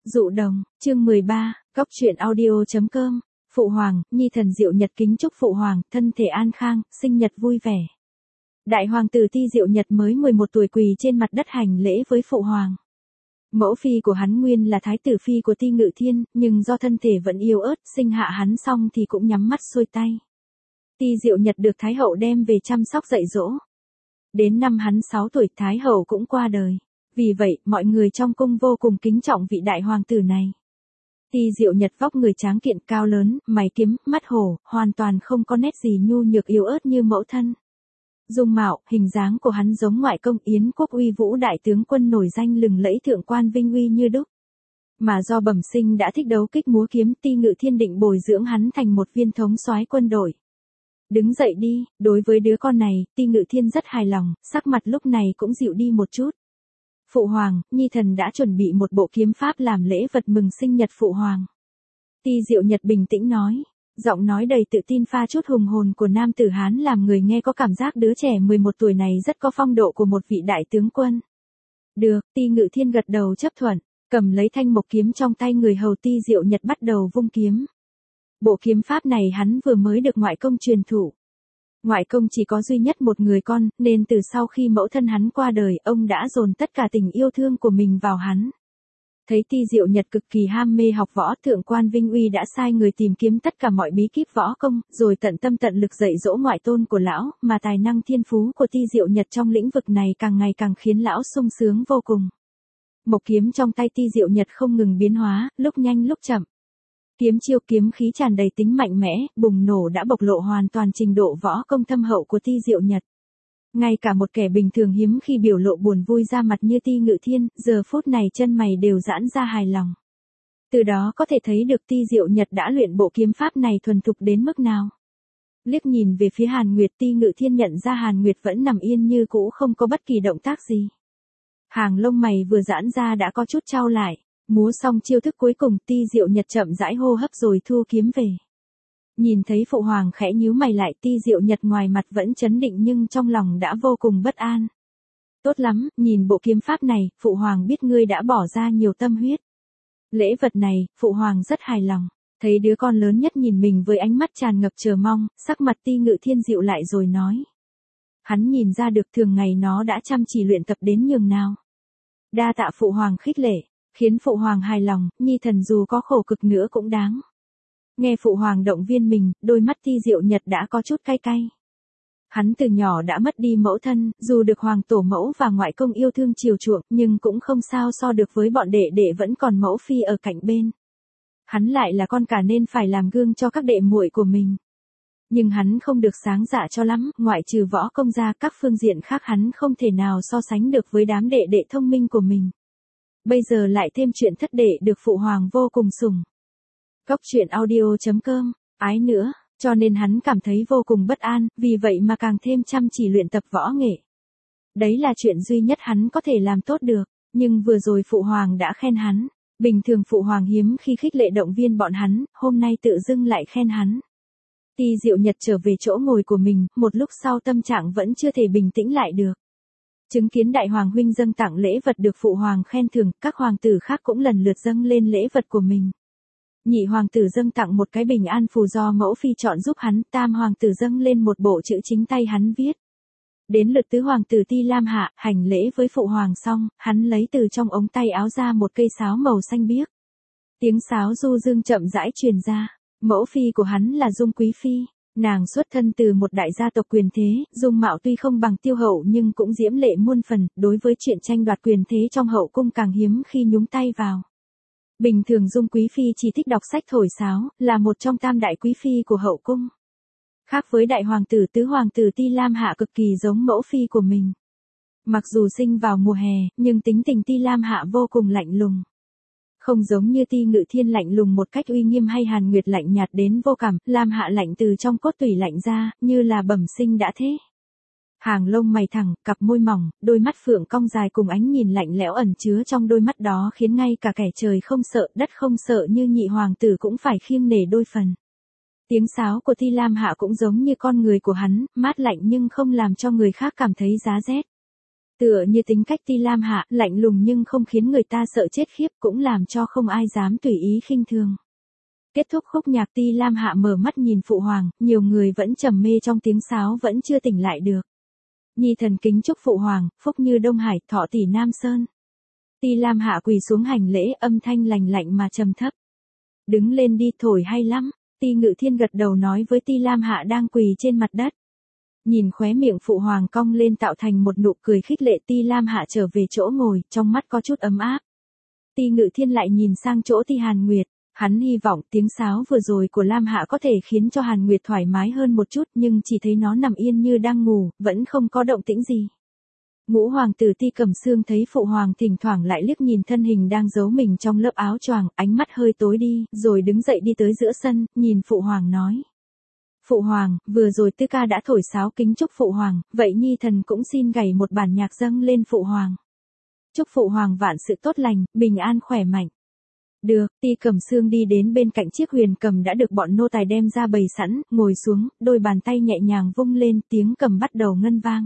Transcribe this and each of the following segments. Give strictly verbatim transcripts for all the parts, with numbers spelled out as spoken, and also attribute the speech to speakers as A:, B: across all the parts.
A: Dụ đồng, chương mười ba, Góc truyện audio chấm com. Phụ hoàng, nhi thần Diệu Nhật kính chúc phụ hoàng, thân thể an khang, sinh nhật vui vẻ. Đại hoàng tử Ti Diệu Nhật mới mười một tuổi quỳ trên mặt đất hành lễ với phụ hoàng. Mẫu phi của hắn nguyên là thái tử phi của Ti Ngự Thiên, nhưng do thân thể vẫn yếu ớt, sinh hạ hắn xong thì cũng nhắm mắt xuôi tay. Ti Diệu Nhật được thái hậu đem về chăm sóc dạy dỗ. Đến năm hắn sáu tuổi, thái hậu cũng qua đời. Vì vậy, mọi người trong cung vô cùng kính trọng vị đại hoàng tử này. Ti Diệu Nhật vóc người tráng kiện cao lớn, mày kiếm, mắt hổ, hoàn toàn không có nét gì nhu nhược yếu ớt như mẫu thân. Dung mạo, hình dáng của hắn giống ngoại công Yến Quốc uy vũ đại tướng quân nổi danh lừng lẫy thượng quan vinh uy như đúc. Mà do bẩm sinh đã thích đấu kích múa kiếm, Ti Ngự Thiên định bồi dưỡng hắn thành một viên thống soái quân đội. Đứng dậy đi, đối với đứa con này, Ti Ngự Thiên rất hài lòng, sắc mặt lúc này cũng dịu đi một chút. Phụ hoàng, nhi thần đã chuẩn bị một bộ kiếm pháp làm lễ vật mừng sinh nhật phụ hoàng. Ti Diệu Nhật bình tĩnh nói, giọng nói đầy tự tin pha chút hùng hồn của nam tử Hán làm người nghe có cảm giác đứa trẻ mười một tuổi này rất có phong độ của một vị đại tướng quân. Được, Ti Ngự Thiên gật đầu chấp thuận, cầm lấy thanh mộc kiếm trong tay người hầu Ti Diệu Nhật bắt đầu vung kiếm. Bộ kiếm pháp này hắn vừa mới được ngoại công truyền thụ. Ngoại công chỉ có duy nhất một người con, nên từ sau khi mẫu thân hắn qua đời, ông đã dồn tất cả tình yêu thương của mình vào hắn. Thấy Ti Diệu Nhật cực kỳ ham mê học võ, thượng quan Vinh Uy đã sai người tìm kiếm tất cả mọi bí kíp võ công, rồi tận tâm tận lực dạy dỗ ngoại tôn của lão, mà tài năng thiên phú của Ti Diệu Nhật trong lĩnh vực này càng ngày càng khiến lão sung sướng vô cùng. Mộc kiếm trong tay Ti Diệu Nhật không ngừng biến hóa, lúc nhanh lúc chậm. Kiếm chiêu kiếm khí tràn đầy tính mạnh mẽ, bùng nổ đã bộc lộ hoàn toàn trình độ võ công thâm hậu của Ti Diệu Nhật. Ngay cả một kẻ bình thường hiếm khi biểu lộ buồn vui ra mặt như Ti Ngự Thiên, giờ phút này chân mày đều giãn ra hài lòng. Từ đó có thể thấy được Ti Diệu Nhật đã luyện bộ kiếm pháp này thuần thục đến mức nào. Liếc nhìn về phía Hàn Nguyệt, Ti Ngự Thiên nhận ra Hàn Nguyệt vẫn nằm yên như cũ, không có bất kỳ động tác gì. Hàng lông mày vừa giãn ra đã có chút chau lại. Múa xong chiêu thức cuối cùng, Ti Diệu Nhật chậm rãi hô hấp rồi thu kiếm về. Nhìn thấy phụ hoàng khẽ nhíu mày lại, Ti Diệu Nhật ngoài mặt vẫn trấn định nhưng trong lòng đã vô cùng bất an. Tốt lắm, nhìn bộ kiếm pháp này, phụ hoàng biết ngươi đã bỏ ra nhiều tâm huyết. Lễ vật này, phụ hoàng rất hài lòng. Thấy đứa con lớn nhất nhìn mình với ánh mắt tràn ngập chờ mong, sắc mặt Ti Ngự Thiên dịu lại rồi nói. Hắn nhìn ra được thường ngày nó đã chăm chỉ luyện tập đến nhường nào. Đa tạ phụ hoàng khích lệ. Khiến phụ hoàng hài lòng, nhi thần dù có khổ cực nữa cũng đáng. Nghe phụ hoàng động viên mình, đôi mắt Ti Diệu Nhật đã có chút cay cay. Hắn từ nhỏ đã mất đi mẫu thân, dù được hoàng tổ mẫu và ngoại công yêu thương chiều chuộng, nhưng cũng không sao so được với bọn đệ đệ vẫn còn mẫu phi ở cạnh bên. Hắn lại là con cả nên phải làm gương cho các đệ muội của mình. Nhưng hắn không được sáng dạ cho lắm, ngoại trừ võ công ra, các phương diện khác hắn không thể nào so sánh được với đám đệ đệ thông minh của mình. Bây giờ lại thêm chuyện thất đệ được phụ hoàng vô cùng sủng. Góc truyện audio chấm com, ái nữa, cho nên hắn cảm thấy vô cùng bất an, vì vậy mà càng thêm chăm chỉ luyện tập võ nghệ. Đấy là chuyện duy nhất hắn có thể làm tốt được, nhưng vừa rồi phụ hoàng đã khen hắn. Bình thường phụ hoàng hiếm khi khích lệ động viên bọn hắn, hôm nay tự dưng lại khen hắn. Ti Diệu Nhật trở về chỗ ngồi của mình, một lúc sau tâm trạng vẫn chưa thể bình tĩnh lại được. Chứng kiến đại hoàng huynh dâng tặng lễ vật được phụ hoàng khen thưởng, các hoàng tử khác cũng lần lượt dâng lên lễ vật của mình. Nhị hoàng tử dâng tặng một cái bình an phù do mẫu phi chọn giúp hắn, tam hoàng tử dâng lên một bộ chữ chính tay hắn viết. Đến lượt tứ hoàng tử Ti Lam Hạ, hành lễ với phụ hoàng xong, hắn lấy từ trong ống tay áo ra một cây sáo màu xanh biếc. Tiếng sáo du dương chậm rãi truyền ra, mẫu phi của hắn là Dung Quý Phi. Nàng xuất thân từ một đại gia tộc quyền thế, dung mạo tuy không bằng Tiêu Hậu nhưng cũng diễm lệ muôn phần, đối với chuyện tranh đoạt quyền thế trong hậu cung càng hiếm khi nhúng tay vào. Bình thường Dung Quý Phi chỉ thích đọc sách thổi sáo, là một trong tam đại quý phi của hậu cung. Khác với đại hoàng tử tứ hoàng tử Ti Lam Hạ cực kỳ giống mẫu phi của mình. Mặc dù sinh vào mùa hè, nhưng tính tình Ti Lam Hạ vô cùng lạnh lùng. Không giống như Ti Ngự Thiên lạnh lùng một cách uy nghiêm hay Hàn Nguyệt lạnh nhạt đến vô cảm, Lam Hạ lạnh từ trong cốt tủy lạnh ra, như là bẩm sinh đã thế. Hàng lông mày thẳng, cặp môi mỏng, đôi mắt phượng cong dài cùng ánh nhìn lạnh lẽo ẩn chứa trong đôi mắt đó khiến ngay cả kẻ trời không sợ, đất không sợ như nhị hoàng tử cũng phải khiêng nể đôi phần. Tiếng sáo của Ti Lam Hạ cũng giống như con người của hắn, mát lạnh nhưng không làm cho người khác cảm thấy giá rét. Tựa như tính cách Ti Lam Hạ, lạnh lùng nhưng không khiến người ta sợ chết khiếp, cũng làm cho không ai dám tùy ý khinh thường. Kết thúc khúc nhạc, Ti Lam Hạ mở mắt nhìn Phụ Hoàng, nhiều người vẫn trầm mê trong tiếng sáo vẫn chưa tỉnh lại được. Nhi thần kính chúc Phụ Hoàng, phúc như Đông Hải, thọ tỷ Nam Sơn. Ti Lam Hạ quỳ xuống hành lễ, âm thanh lành lạnh mà trầm thấp. Đứng lên đi, thổi hay lắm. Ti Ngự Thiên gật đầu nói với Ti Lam Hạ đang quỳ trên mặt đất. Nhìn khóe miệng Phụ Hoàng cong lên tạo thành một nụ cười khích lệ, Ti Lam Hạ trở về chỗ ngồi, trong mắt có chút ấm áp. Ti Ngự Thiên lại nhìn sang chỗ Ti Hàn Nguyệt, hắn hy vọng tiếng sáo vừa rồi của Lam Hạ có thể khiến cho Hàn Nguyệt thoải mái hơn một chút, nhưng chỉ thấy nó nằm yên như đang ngủ, vẫn không có động tĩnh gì. Ngũ hoàng tử Ti Cẩm Xương thấy Phụ Hoàng thỉnh thoảng lại liếc nhìn thân hình đang giấu mình trong lớp áo choàng, ánh mắt hơi tối đi, rồi đứng dậy đi tới giữa sân, nhìn Phụ Hoàng nói. Phụ Hoàng, vừa rồi Tư ca đã thổi sáo kính chúc Phụ Hoàng, vậy Nhi thần cũng xin gảy một bản nhạc dâng lên Phụ Hoàng. Chúc Phụ Hoàng vạn sự tốt lành, bình an khỏe mạnh. Được, Ti Cẩm Xương đi đến bên cạnh chiếc huyền cầm đã được bọn nô tài đem ra bày sẵn, ngồi xuống, đôi bàn tay nhẹ nhàng vung lên, tiếng cầm bắt đầu ngân vang.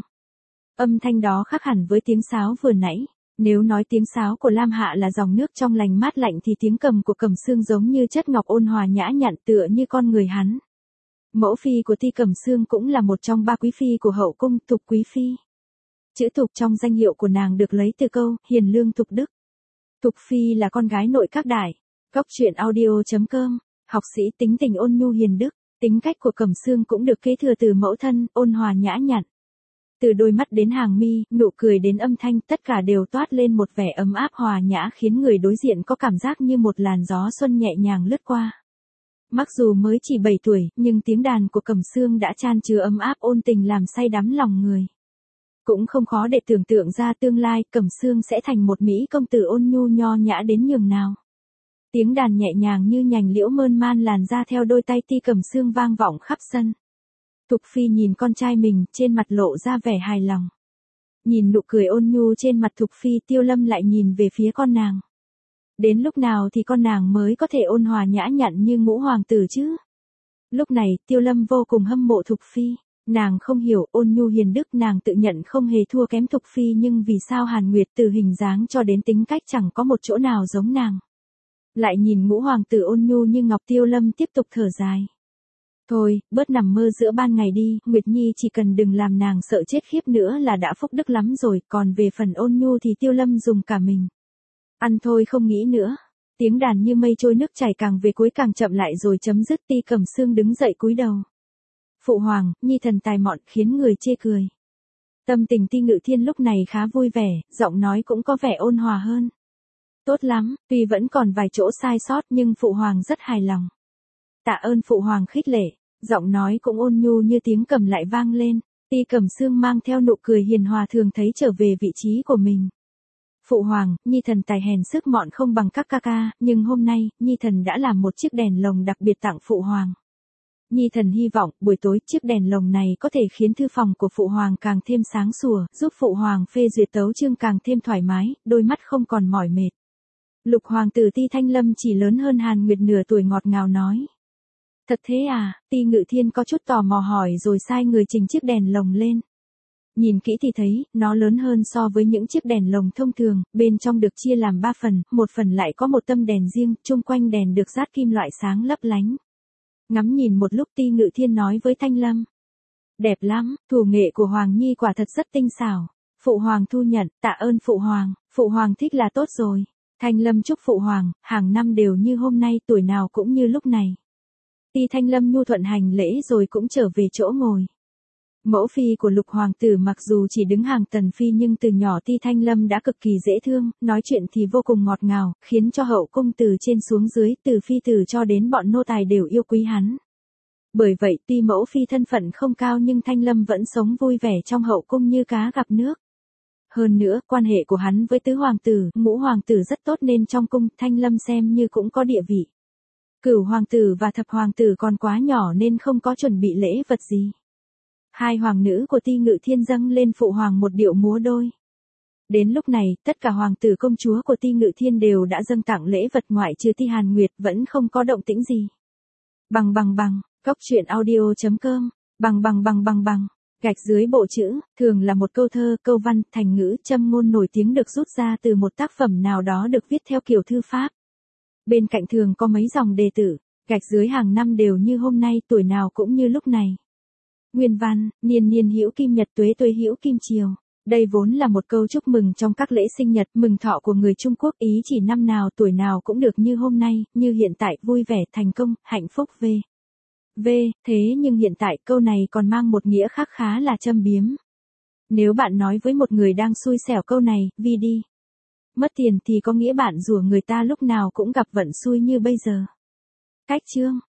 A: Âm thanh đó khác hẳn với tiếng sáo vừa nãy. Nếu nói tiếng sáo của Lam Hạ là dòng nước trong lành mát lạnh thì tiếng cầm của Cẩm Xương giống như chất ngọc ôn hòa nhã nhặn tựa như con người hắn. Mẫu phi của Ti Cẩm Xương cũng là một trong ba quý phi của hậu cung, Thục quý phi. Chữ Thục trong danh hiệu của nàng được lấy từ câu hiền lương thục đức. Thục phi là con gái nội các đại. Góc truyện audio chấm com, học sĩ tính tình ôn nhu hiền đức, tính cách của Cẩm Xương cũng được kế thừa từ mẫu thân, ôn hòa nhã nhặn. Từ đôi mắt đến hàng mi, nụ cười đến âm thanh, tất cả đều toát lên một vẻ ấm áp hòa nhã khiến người đối diện có cảm giác như một làn gió xuân nhẹ nhàng lướt qua. Mặc dù mới chỉ bảy tuổi, nhưng tiếng đàn của Cẩm Xương đã chan chứa ấm áp ôn tình làm say đắm lòng người. Cũng không khó để tưởng tượng ra tương lai Cẩm Xương sẽ thành một mỹ công tử ôn nhu nho nhã đến nhường nào. Tiếng đàn nhẹ nhàng như nhành liễu mơn man làn ra theo đôi tay Ti Cẩm Xương vang vọng khắp sân. Thục phi nhìn con trai mình, trên mặt lộ ra vẻ hài lòng. Nhìn nụ cười ôn nhu trên mặt Thục phi, Tiêu Lâm lại nhìn về phía con nàng. Đến lúc nào thì con nàng mới có thể ôn hòa nhã nhặn như ngũ hoàng tử chứ? Lúc này, Tiêu Lâm vô cùng hâm mộ Thục phi. Nàng không hiểu, ôn nhu hiền đức nàng tự nhận không hề thua kém Thục phi, nhưng vì sao Hàn Nguyệt từ hình dáng cho đến tính cách chẳng có một chỗ nào giống nàng. Lại nhìn ngũ hoàng tử ôn nhu như ngọc, Tiêu Lâm tiếp tục thở dài. Thôi, bớt nằm mơ giữa ban ngày đi, Nguyệt Nhi chỉ cần đừng làm nàng sợ chết khiếp nữa là đã phúc đức lắm rồi, còn về phần ôn nhu thì Tiêu Lâm dùng cả mình. Ăn thôi không nghĩ nữa. Tiếng đàn như mây trôi nước chảy, càng về cuối càng chậm lại rồi chấm dứt. Ti Cẩm Xương đứng dậy cúi đầu. Phụ Hoàng, Nhi thần tài mọn, khiến người chê cười. Tâm tình Ti Ngự Thiên lúc này khá vui vẻ, giọng nói cũng có vẻ ôn hòa hơn. Tốt lắm, tuy vẫn còn vài chỗ sai sót nhưng Phụ Hoàng rất hài lòng. Tạ ơn Phụ Hoàng khích lệ, giọng nói cũng ôn nhu như tiếng cầm lại vang lên. Ti Cẩm Xương mang theo nụ cười hiền hòa thường thấy trở về vị trí của mình. Phụ Hoàng, Nhi thần tài hèn sức mọn không bằng các ca ca, nhưng hôm nay, Nhi thần đã làm một chiếc đèn lồng đặc biệt tặng Phụ Hoàng. Nhi thần hy vọng, buổi tối, chiếc đèn lồng này có thể khiến thư phòng của Phụ Hoàng càng thêm sáng sủa, giúp Phụ Hoàng phê duyệt tấu chương càng thêm thoải mái, đôi mắt không còn mỏi mệt. Lục hoàng tử Ti Thanh Lâm chỉ lớn hơn Hàn Nguyệt nửa tuổi ngọt ngào nói. Thật thế à? Ti Ngự Thiên có chút tò mò hỏi rồi sai người trình chiếc đèn lồng lên. Nhìn kỹ thì thấy, nó lớn hơn so với những chiếc đèn lồng thông thường, bên trong được chia làm ba phần, một phần lại có một tâm đèn riêng, chung quanh đèn được dát kim loại sáng lấp lánh. Ngắm nhìn một lúc, Ti Ngự Thiên nói với Thanh Lâm. Đẹp lắm, thủ nghệ của Hoàng Nhi quả thật rất tinh xảo. Phụ Hoàng thu nhận, tạ ơn Phụ Hoàng, Phụ Hoàng thích là tốt rồi. Thanh Lâm chúc Phụ Hoàng, hàng năm đều như hôm nay, tuổi nào cũng như lúc này. Ti Thanh Lâm nhu thuận hành lễ rồi cũng trở về chỗ ngồi. Mẫu phi của Lục hoàng tử mặc dù chỉ đứng hàng tần phi nhưng từ nhỏ Ti Thanh Lâm đã cực kỳ dễ thương, nói chuyện thì vô cùng ngọt ngào, khiến cho hậu cung từ trên xuống dưới, từ phi tử cho đến bọn nô tài đều yêu quý hắn. Bởi vậy tuy mẫu phi thân phận không cao nhưng Thanh Lâm vẫn sống vui vẻ trong hậu cung như cá gặp nước. Hơn nữa, quan hệ của hắn với tứ hoàng tử, ngũ hoàng tử rất tốt nên trong cung, Thanh Lâm xem như cũng có địa vị. Cửu hoàng tử và thập hoàng tử còn quá nhỏ nên không có chuẩn bị lễ vật gì. Hai hoàng nữ của Ti Ngự Thiên dâng lên Phụ Hoàng một điệu múa đôi. Đến lúc này, tất cả hoàng tử công chúa của Ti Ngự Thiên đều đã dâng tặng lễ vật ngoại trừ Ti Hàn Nguyệt vẫn không có động tĩnh gì. Bằng bằng bằng, góc truyện audio chấm com, bằng bằng bằng bằng bằng. Gạch dưới bộ chữ, thường là một câu thơ, câu văn, thành ngữ, châm ngôn nổi tiếng được rút ra từ một tác phẩm nào đó được viết theo kiểu thư pháp. Bên cạnh thường có mấy dòng đề tử, gạch dưới hàng năm đều như hôm nay, tuổi nào cũng như lúc này. Nguyên văn, niên niên hữu kim nhật, tuế tuế hữu kim triều. Đây vốn là một câu chúc mừng trong các lễ sinh nhật, mừng thọ của người Trung Quốc, ý chỉ năm nào tuổi nào cũng được như hôm nay, như hiện tại, vui vẻ, thành công, hạnh phúc v. V, thế nhưng hiện tại câu này còn mang một nghĩa khác khá là châm biếm. Nếu bạn nói với một người đang xui xẻo câu này, vì đi mất tiền thì có nghĩa bạn rủa người ta lúc nào cũng gặp vận xui như bây giờ. Cách chương